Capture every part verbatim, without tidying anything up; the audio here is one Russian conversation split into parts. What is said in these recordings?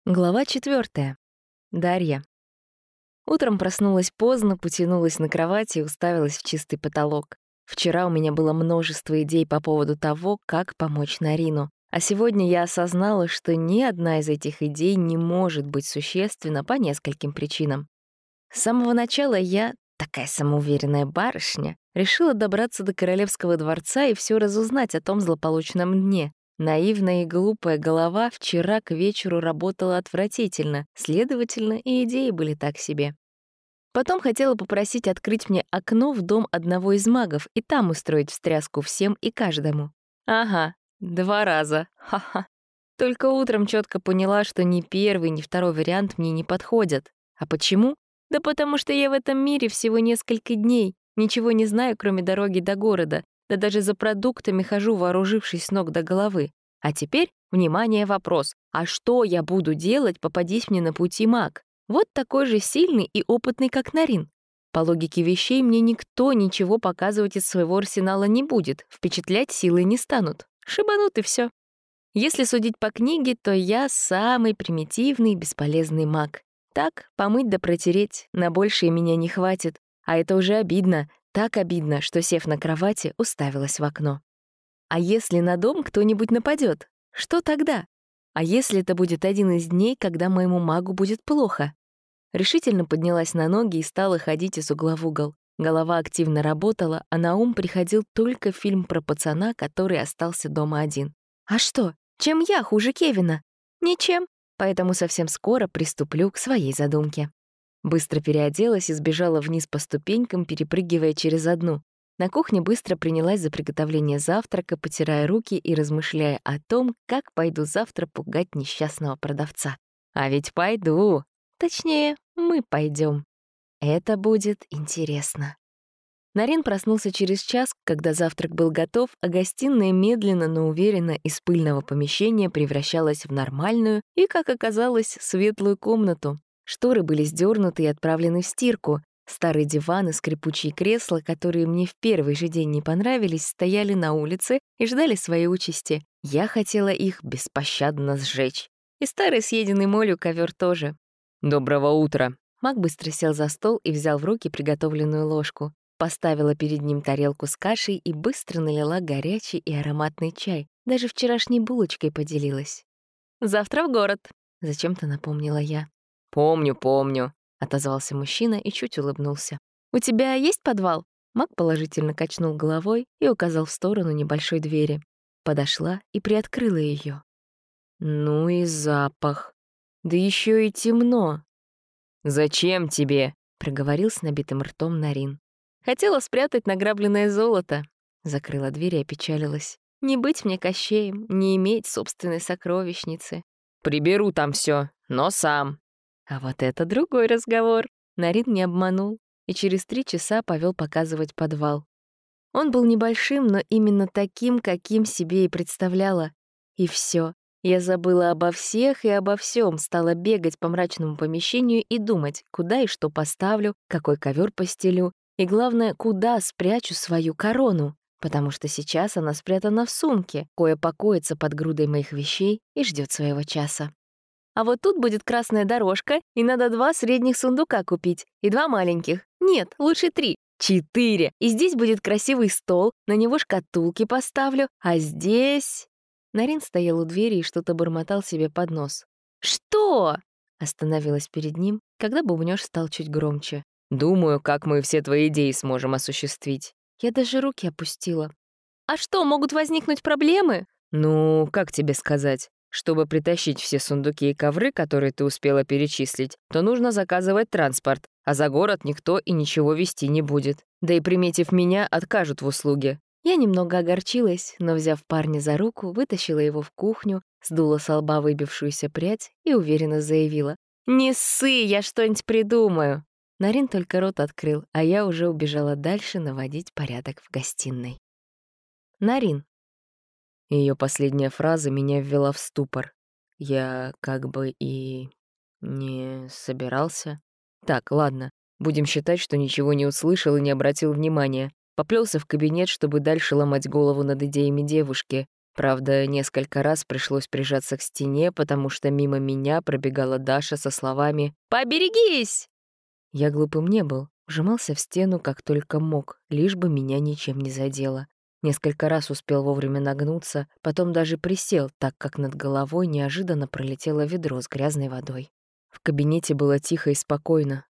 Глава четвертая. Дарья. Утром проснулась поздно, потянулась на кровати и уставилась в чистый потолок. Вчера у меня было множество идей по поводу того, как помочь Нарину. А сегодня я осознала, что ни одна из этих идей не может быть существенна по нескольким причинам. С самого начала я, такая самоуверенная барышня, решила добраться до королевского дворца и все разузнать о том злополучном дне. Наивная и глупая голова вчера к вечеру работала отвратительно, следовательно, и идеи были так себе. Потом хотела попросить открыть мне окно в дом одного из магов и там устроить встряску всем и каждому. Ага, два раза, ха-ха. Только утром четко поняла, что ни первый, ни второй вариант мне не подходят. А почему? Да потому что я в этом мире всего несколько дней, ничего не знаю, кроме дороги до города, да даже за продуктами хожу, вооружившись с ног до головы. А теперь, внимание, вопрос. А что я буду делать, попадись мне на пути маг? Вот такой же сильный и опытный, как Нарин. По логике вещей, мне никто ничего показывать из своего арсенала не будет, впечатлять силой не станут. Шибанут и все. Если судить по книге, то я самый примитивный, бесполезный маг. Так, помыть да протереть, на большее меня не хватит. А это уже обидно, так обидно, что, сев на кровати, уставилась в окно. А если на дом кто-нибудь нападет? Что тогда? А если это будет один из дней, когда моему магу будет плохо? Решительно поднялась на ноги и стала ходить из угла в угол. Голова активно работала, а на ум приходил только фильм про пацана, который остался дома один. А что? Чем я хуже Кевина? Ничем. Поэтому совсем скоро приступлю к своей задумке. Быстро переоделась и сбежала вниз по ступенькам, перепрыгивая через одну. На кухне быстро принялась за приготовление завтрака, потирая руки и размышляя о том, как пойду завтра пугать несчастного продавца. А ведь пойду. Точнее, мы пойдем. Это будет интересно. Нарин проснулся через час, когда завтрак был готов, а гостиная медленно, но уверенно из пыльного помещения превращалась в нормальную и, как оказалось, светлую комнату. Шторы были сдернуты и отправлены в стирку. Старый диван и скрипучие кресла, которые мне в первый же день не понравились, стояли на улице и ждали своей участи. Я хотела их беспощадно сжечь. И старый съеденный молью ковер тоже. «Доброго утра!» Маг быстро сел за стол и взял в руки приготовленную ложку. Поставила перед ним тарелку с кашей и быстро налила горячий и ароматный чай. Даже вчерашней булочкой поделилась. «Завтра в город», — зачем-то напомнила я. «Помню, помню», — отозвался мужчина и чуть улыбнулся. «У тебя есть подвал?» Маг положительно качнул головой и указал в сторону небольшой двери. Подошла и приоткрыла ее. Ну и запах. Да еще и темно. «Зачем тебе?» — проговорил с набитым ртом Нарин. «Хотела спрятать награбленное золото». Закрыла дверь и опечалилась. «Не быть мне Кощеем, не иметь собственной сокровищницы». «Приберу там все, но сам». А вот это другой разговор. Нарин не обманул и через три часа повел показывать подвал. Он был небольшим, но именно таким, каким себе и представляла. И все. Я забыла обо всех и обо всем, стала бегать по мрачному помещению и думать, куда и что поставлю, какой ковер постелю, и, главное, куда спрячу свою корону, потому что сейчас она спрятана в сумке, кое покоится под грудой моих вещей и ждет своего часа. А вот тут будет красная дорожка, и надо два средних сундука купить, и два маленьких. Нет, лучше три. Четыре. И здесь будет красивый стол, на него шкатулки поставлю, а здесь... Нарин стоял у двери и что-то бормотал себе под нос. «Что?» — остановилась перед ним, когда бубнёж стал чуть громче. «Думаю, как мы все твои идеи сможем осуществить». Я даже руки опустила. «А что, могут возникнуть проблемы?» «Ну, как тебе сказать? Чтобы притащить все сундуки и ковры, которые ты успела перечислить, то нужно заказывать транспорт, а за город никто и ничего везти не будет. Да и, приметив меня, откажут в услуге». Я немного огорчилась, но, взяв парня за руку, вытащила его в кухню, сдула со лба выбившуюся прядь и уверенно заявила. «Не ссы, я что-нибудь придумаю». Нарин только рот открыл, а я уже убежала дальше наводить порядок в гостиной. Нарин. Ее последняя фраза меня ввела в ступор. Я как бы и не собирался. Так, ладно, будем считать, что ничего не услышал и не обратил внимания. Поплелся в кабинет, чтобы дальше ломать голову над идеями девушки. Правда, несколько раз пришлось прижаться к стене, потому что мимо меня пробегала Даша со словами «Поберегись!». Я глупым не был, вжимался в стену как только мог, лишь бы меня ничем не задело. Несколько раз успел вовремя нагнуться, потом даже присел, так как над головой неожиданно пролетело ведро с грязной водой. В кабинете было тихо и спокойно.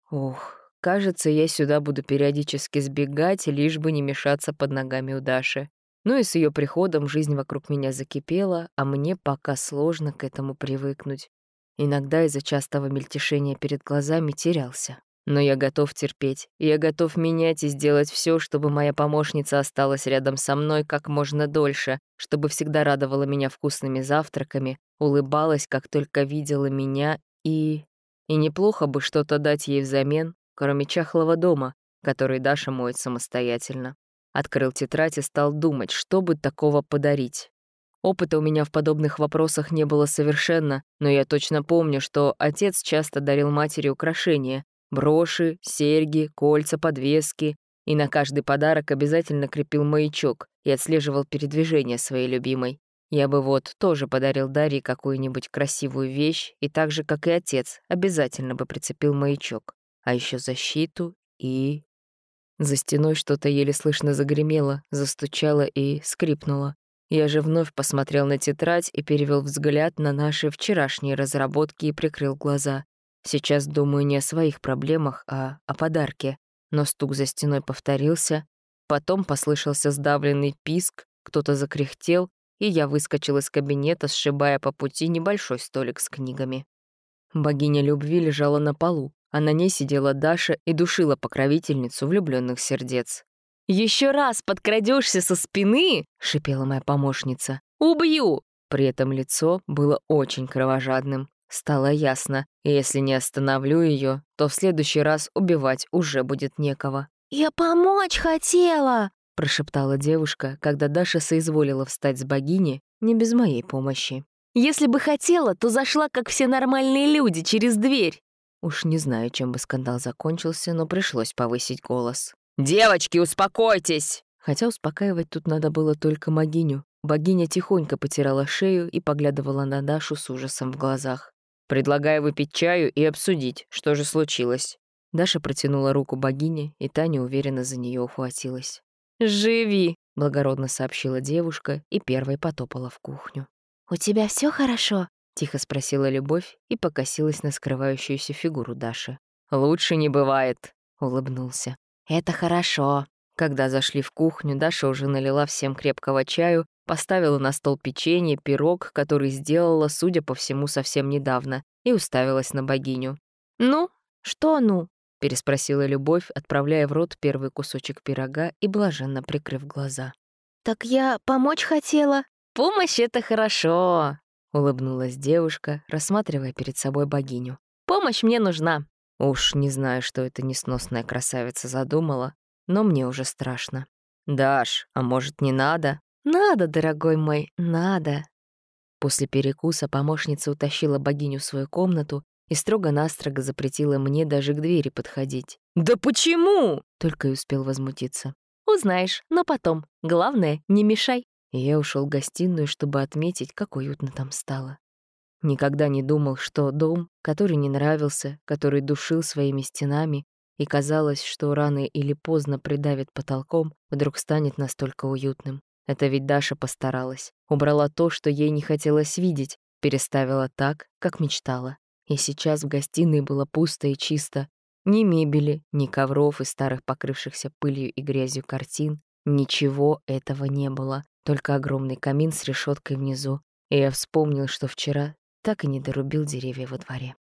Ох, кажется, я сюда буду периодически сбегать, лишь бы не мешаться под ногами у Даши. Ну и с ее приходом жизнь вокруг меня закипела, а мне пока сложно к этому привыкнуть. Иногда из-за частого мельтешения перед глазами терялся. Но я готов терпеть, я готов менять и сделать все, чтобы моя помощница осталась рядом со мной как можно дольше, чтобы всегда радовала меня вкусными завтраками, улыбалась, как только видела меня, и... И неплохо бы что-то дать ей взамен, кроме чахлого дома, который Даша моет самостоятельно. Открыл тетрадь и стал думать, что бы такого подарить. Опыта у меня в подобных вопросах не было совершенно, но я точно помню, что отец часто дарил матери украшения — броши, серьги, кольца, подвески, и на каждый подарок обязательно крепил маячок и отслеживал передвижение своей любимой. Я бы вот тоже подарил Дарье какую-нибудь красивую вещь, и так же, как и отец, обязательно бы прицепил маячок, а еще защиту и... За стеной что-то еле слышно загремело, застучало и скрипнуло. Я же вновь посмотрел на тетрадь и перевел взгляд на наши вчерашние разработки и прикрыл глаза. Сейчас думаю не о своих проблемах, а о подарке. Но стук за стеной повторился. Потом послышался сдавленный писк, кто-то закряхтел, и я выскочил из кабинета, сшибая по пути небольшой столик с книгами. Богиня любви лежала на полу, а на ней сидела Даша и душила покровительницу влюбленных сердец. «Еще раз подкрадешься со спины!» — шипела моя помощница. «Убью!» При этом лицо было очень кровожадным. Стало ясно, если не остановлю ее, то в следующий раз убивать уже будет некого. «Я помочь хотела!» — прошептала девушка, когда Даша соизволила встать с богини не без моей помощи. «Если бы хотела, то зашла, как все нормальные люди, через дверь!» Уж не знаю, чем бы скандал закончился, но пришлось повысить голос. «Девочки, успокойтесь!» Хотя успокаивать тут надо было только богиню. Богиня тихонько потирала шею и поглядывала на Дашу с ужасом в глазах. «Предлагаю выпить чаю и обсудить, что же случилось». Даша протянула руку богине, и та неуверенно за нее ухватилась. «Живи!» — благородно сообщила девушка и первой потопала в кухню. «У тебя все хорошо?» — тихо спросила Любовь и покосилась на скрывающуюся фигуру Даши. «Лучше не бывает», — улыбнулся. «Это хорошо». Когда зашли в кухню, Даша уже налила всем крепкого чаю, поставила на стол печенье, пирог, который сделала, судя по всему, совсем недавно, и уставилась на богиню. «Ну? Что «ну»?» — переспросила Любовь, отправляя в рот первый кусочек пирога и блаженно прикрыв глаза. «Так я помочь хотела». «Помощь — это хорошо», — улыбнулась девушка, рассматривая перед собой богиню. «Помощь мне нужна». Уж не знаю, что эта несносная красавица задумала, но мне уже страшно. «Даш, а может, не надо?» «Надо, дорогой мой, надо». После перекуса помощница утащила богиню в свою комнату и строго-настрого запретила мне даже к двери подходить. «Да почему?» — только и успел возмутиться. «Узнаешь, но потом. Главное, не мешай». И я ушел в гостиную, чтобы отметить, как уютно там стало. Никогда не думал, что дом, который не нравился, который душил своими стенами, и казалось, что рано или поздно придавит потолком, вдруг станет настолько уютным. Это ведь Даша постаралась. Убрала то, что ей не хотелось видеть, переставила так, как мечтала. И сейчас в гостиной было пусто и чисто. Ни мебели, ни ковров и старых покрывшихся пылью и грязью картин. Ничего этого не было. Только огромный камин с решеткой внизу. И я вспомнил, что вчера так и не дорубил деревья во дворе.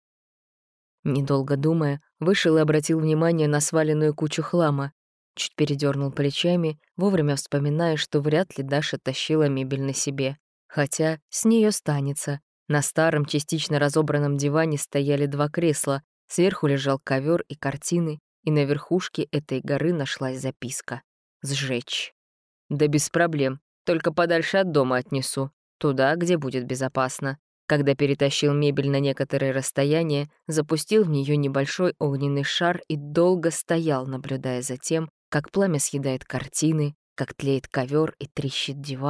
Недолго думая, вышел и обратил внимание на сваленную кучу хлама. Чуть передернул плечами, вовремя вспоминая, что вряд ли Даша тащила мебель на себе. Хотя с нее станется. На старом, частично разобранном диване стояли два кресла, сверху лежал ковер и картины, и на верхушке этой горы нашлась записка. «Сжечь». «Да без проблем, только подальше от дома отнесу, туда, где будет безопасно». Когда перетащил мебель на некоторое расстояние, запустил в нее небольшой огненный шар и долго стоял, наблюдая за тем, как пламя съедает картины, как тлеет ковер и трещит диван,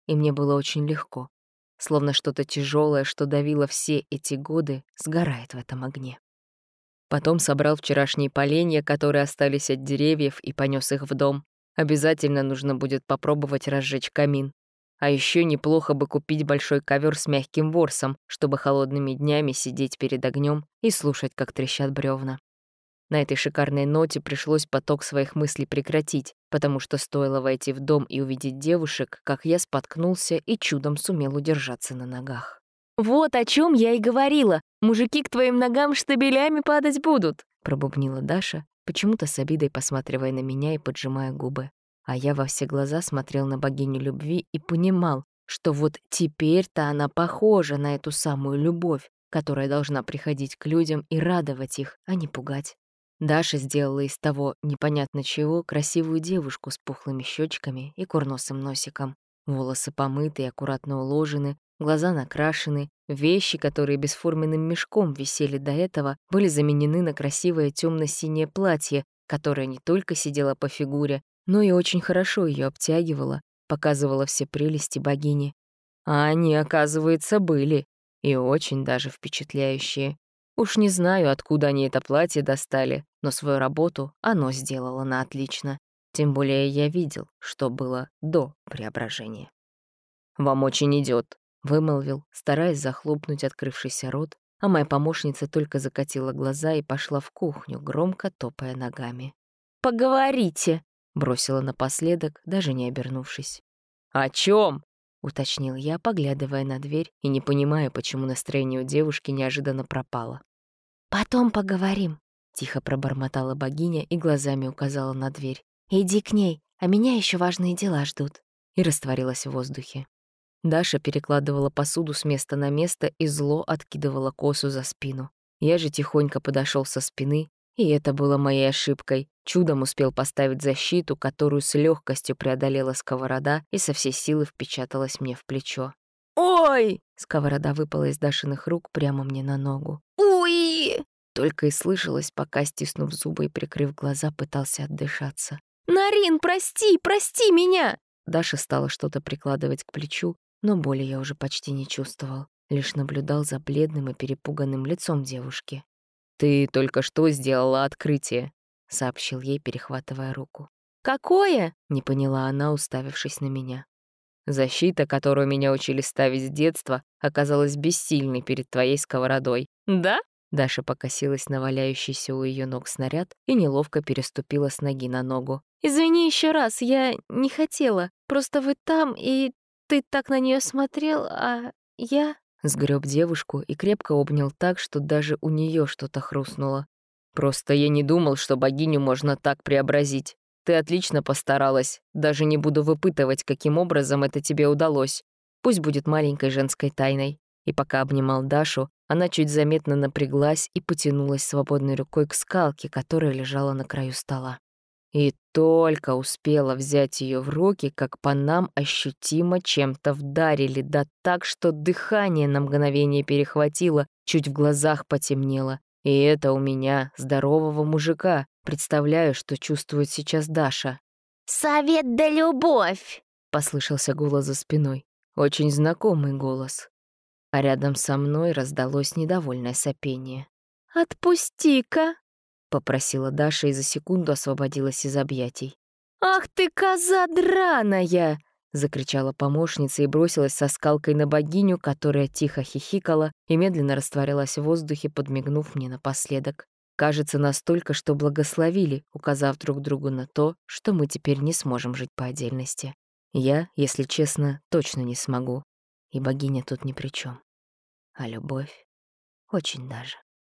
и мне было очень легко. Словно что-то тяжелое, что давило все эти годы, сгорает в этом огне. Потом собрал вчерашние поленья, которые остались от деревьев, и понес их в дом. Обязательно нужно будет попробовать разжечь камин. А еще неплохо бы купить большой ковер с мягким ворсом, чтобы холодными днями сидеть перед огнем и слушать, как трещат бревна. На этой шикарной ноте пришлось поток своих мыслей прекратить, потому что стоило войти в дом и увидеть девушек, как я споткнулся и чудом сумел удержаться на ногах. «Вот о чем я и говорила. Мужики к твоим ногам штабелями падать будут», — пробубнила Даша, почему-то с обидой посматривая на меня и поджимая губы. А я во все глаза смотрел на богиню любви и понимал, что вот теперь-то она похожа на эту самую любовь, которая должна приходить к людям и радовать их, а не пугать. Даша сделала из того непонятно чего красивую девушку с пухлыми щечками и курносым носиком. Волосы помыты и аккуратно уложены, глаза накрашены, вещи, которые бесформенным мешком висели до этого, были заменены на красивое темно-синее платье, которое не только сидело по фигуре, но и очень хорошо ее обтягивало, показывало все прелести богини. А они, оказывается, были, и очень даже впечатляющие. Уж не знаю, откуда они это платье достали, но свою работу оно сделало на отлично. Тем более я видел, что было до преображения. «Вам очень идет, вымолвил, стараясь захлопнуть открывшийся рот, а моя помощница только закатила глаза и пошла в кухню, громко топая ногами. «Поговорите», — бросила напоследок, даже не обернувшись. «О чем? Уточнил я, поглядывая на дверь и не понимая, почему настроение у девушки неожиданно пропало. «Потом поговорим», — тихо пробормотала богиня и глазами указала на дверь. «Иди к ней, а меня еще важные дела ждут», и растворилась в воздухе. Даша перекладывала посуду с места на место и зло откидывала косу за спину. Я же тихонько подошел со спины, и это было моей ошибкой. Чудом успел поставить защиту, которую с легкостью преодолела сковорода и со всей силы впечаталась мне в плечо. «Ой!» — сковорода выпала из Дашиных рук прямо мне на ногу. «Уи!» — только и слышалось, пока, стиснув зубы и прикрыв глаза, пытался отдышаться. «Нарин, прости, прости меня!» Даша стала что-то прикладывать к плечу, но боли я уже почти не чувствовал, лишь наблюдал за бледным и перепуганным лицом девушки. «Ты только что сделала открытие», — сообщил ей, перехватывая руку. «Какое?» — не поняла она, уставившись на меня. «Защита, которую меня учили ставить с детства, оказалась бессильной перед твоей сковородой». «Да?» Даша покосилась на валяющийся у ее ног снаряд и неловко переступила с ноги на ногу. «Извини еще раз, я не хотела. Просто вы там, и ты так на нее смотрел, а я...» Сгреб девушку и крепко обнял так, что даже у нее что-то хрустнуло. «Просто я не думал, что богиню можно так преобразить. Ты отлично постаралась. Даже не буду выпытывать, каким образом это тебе удалось. Пусть будет маленькой женской тайной». И пока обнимал Дашу, она чуть заметно напряглась и потянулась свободной рукой к скалке, которая лежала на краю стола. И только успела взять ее в руки, как по нам ощутимо чем-то вдарили, да так, что дыхание на мгновение перехватило, чуть в глазах потемнело. И это у меня, здорового мужика. Представляю, что чувствует сейчас Даша. «Совет да любовь!» — послышался голос за спиной. Очень знакомый голос. А рядом со мной раздалось недовольное сопение. «Отпусти-ка!» — попросила Даша и за секунду освободилась из объятий. «Ах ты, коза драная!» — закричала помощница и бросилась со скалкой на богиню, которая тихо хихикала и медленно растворялась в воздухе, подмигнув мне напоследок. Кажется, настолько, что благословили, указав друг другу на то, что мы теперь не сможем жить по отдельности. Я, если честно, точно не смогу. И богиня тут ни при чем. А любовь очень даже.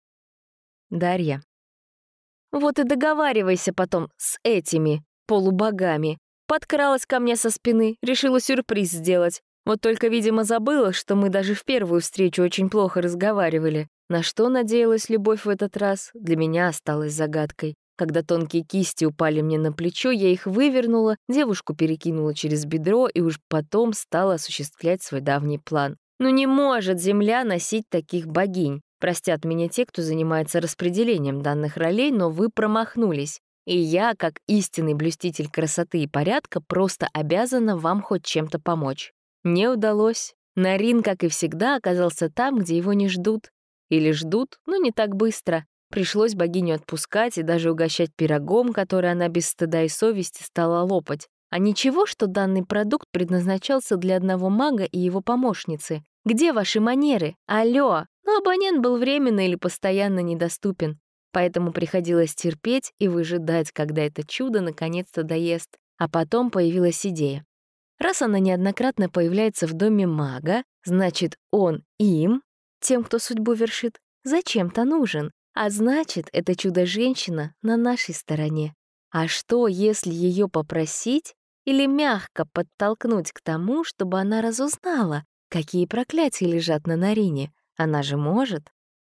Дарья. «Вот и договаривайся потом с этими полубогами». Подкралась ко мне со спины, решила сюрприз сделать. Вот только, видимо, забыла, что мы даже в первую встречу очень плохо разговаривали. На что надеялась любовь в этот раз, для меня осталась загадкой. Когда тонкие кисти упали мне на плечо, я их вывернула, девушку перекинула через бедро и уж потом стала осуществлять свой давний план. Ну не может Земля носить таких богинь. Простят меня те, кто занимается распределением данных ролей, но вы промахнулись. И я, как истинный блюститель красоты и порядка, просто обязана вам хоть чем-то помочь. Не удалось. Нарин, как и всегда, оказался там, где его не ждут. Или ждут, но не так быстро. Пришлось богиню отпускать и даже угощать пирогом, который она без стыда и совести стала лопать. А ничего, что данный продукт предназначался для одного мага и его помощницы. Где ваши манеры? Алло! Но абонент был временно или постоянно недоступен. Поэтому приходилось терпеть и выжидать, когда это чудо наконец-то доест. А потом появилась идея. Раз она неоднократно появляется в доме мага, значит, он им, тем, кто судьбу вершит, зачем-то нужен. А значит, эта чудо-женщина на нашей стороне. А что, если ее попросить или мягко подтолкнуть к тому, чтобы она разузнала, какие проклятия лежат на Нарине? Она же может?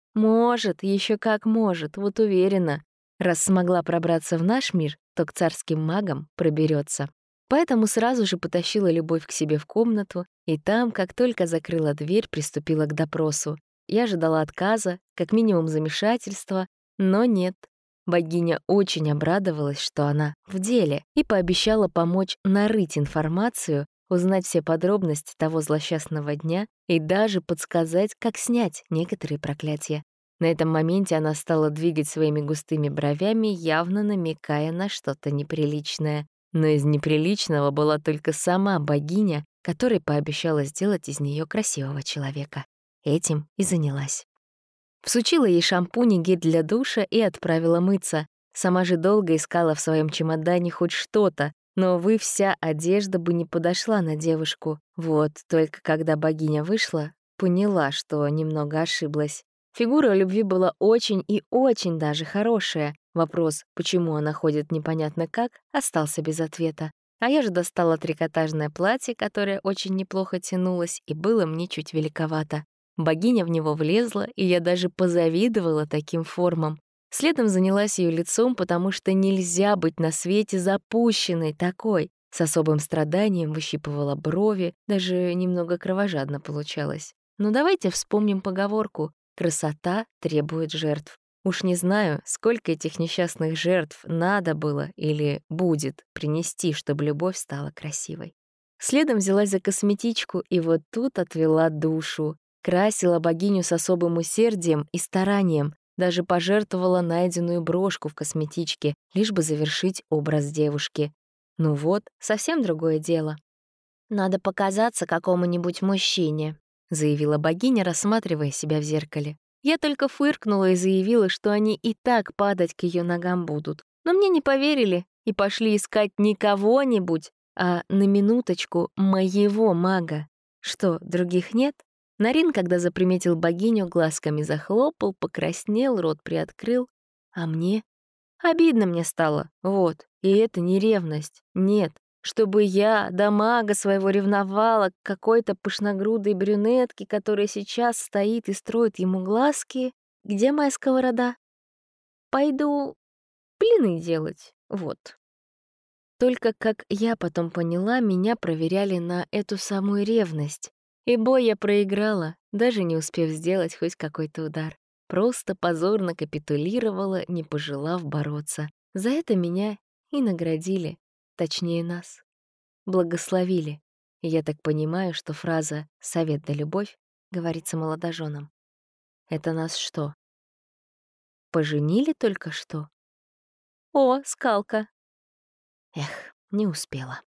Может, еще как может, вот уверена. Раз смогла пробраться в наш мир, то к царским магам проберется. Поэтому сразу же потащила Любовь к себе в комнату, и там, как только закрыла дверь, приступила к допросу. Я ожидала отказа, как минимум замешательства, но нет. Богиня очень обрадовалась, что она в деле, и пообещала помочь нарыть информацию, узнать все подробности того злосчастного дня и даже подсказать, как снять некоторые проклятия. На этом моменте она стала двигать своими густыми бровями, явно намекая на что-то неприличное. Но из неприличного была только сама богиня, которой пообещала сделать из нее красивого человека. Этим и занялась. Всучила ей шампунь и гель для душа и отправила мыться. Сама же долго искала в своем чемодане хоть что-то, но, увы, вся одежда бы не подошла на девушку. Вот, только когда богиня вышла, поняла, что немного ошиблась. Фигура у Любви была очень и очень даже хорошая. Вопрос, почему она ходит непонятно как, остался без ответа. А я же достала трикотажное платье, которое очень неплохо тянулось, и было мне чуть великовато. Богиня в него влезла, и я даже позавидовала таким формам. Следом занялась ее лицом, потому что нельзя быть на свете запущенной такой. С особым страданием выщипывала брови, даже немного кровожадно получалось. Но давайте вспомним поговорку «красота требует жертв». Уж не знаю, сколько этих несчастных жертв надо было или будет принести, чтобы Любовь стала красивой. Следом взялась за косметичку, и вот тут отвела душу. Красила богиню с особым усердием и старанием, даже пожертвовала найденную брошку в косметичке, лишь бы завершить образ девушки. Ну вот, совсем другое дело. «Надо показаться какому-нибудь мужчине», — заявила богиня, рассматривая себя в зеркале. Я только фыркнула и заявила, что они и так падать к ее ногам будут. Но мне не поверили и пошли искать не кого-нибудь, а на минуточку моего мага. Что, других нет? Нарин, когда заприметил богиню, глазками захлопал, покраснел, рот приоткрыл. А мне? Обидно мне стало, вот. И это не ревность, нет. Чтобы я до мага своего ревновала к какой-то пышногрудой брюнетке, которая сейчас стоит и строит ему глазки. Где моя сковорода? Пойду блины делать, вот. Только, как я потом поняла, меня проверяли на эту самую ревность. И бой я проиграла, даже не успев сделать хоть какой-то удар. Просто позорно капитулировала, не пожелав бороться. За это меня и наградили. Точнее, нас. Благословили. И я так понимаю, что фраза «совет да любовь» говорится молодоженам. Это нас что, поженили только что? О, скалка. Эх, не успела.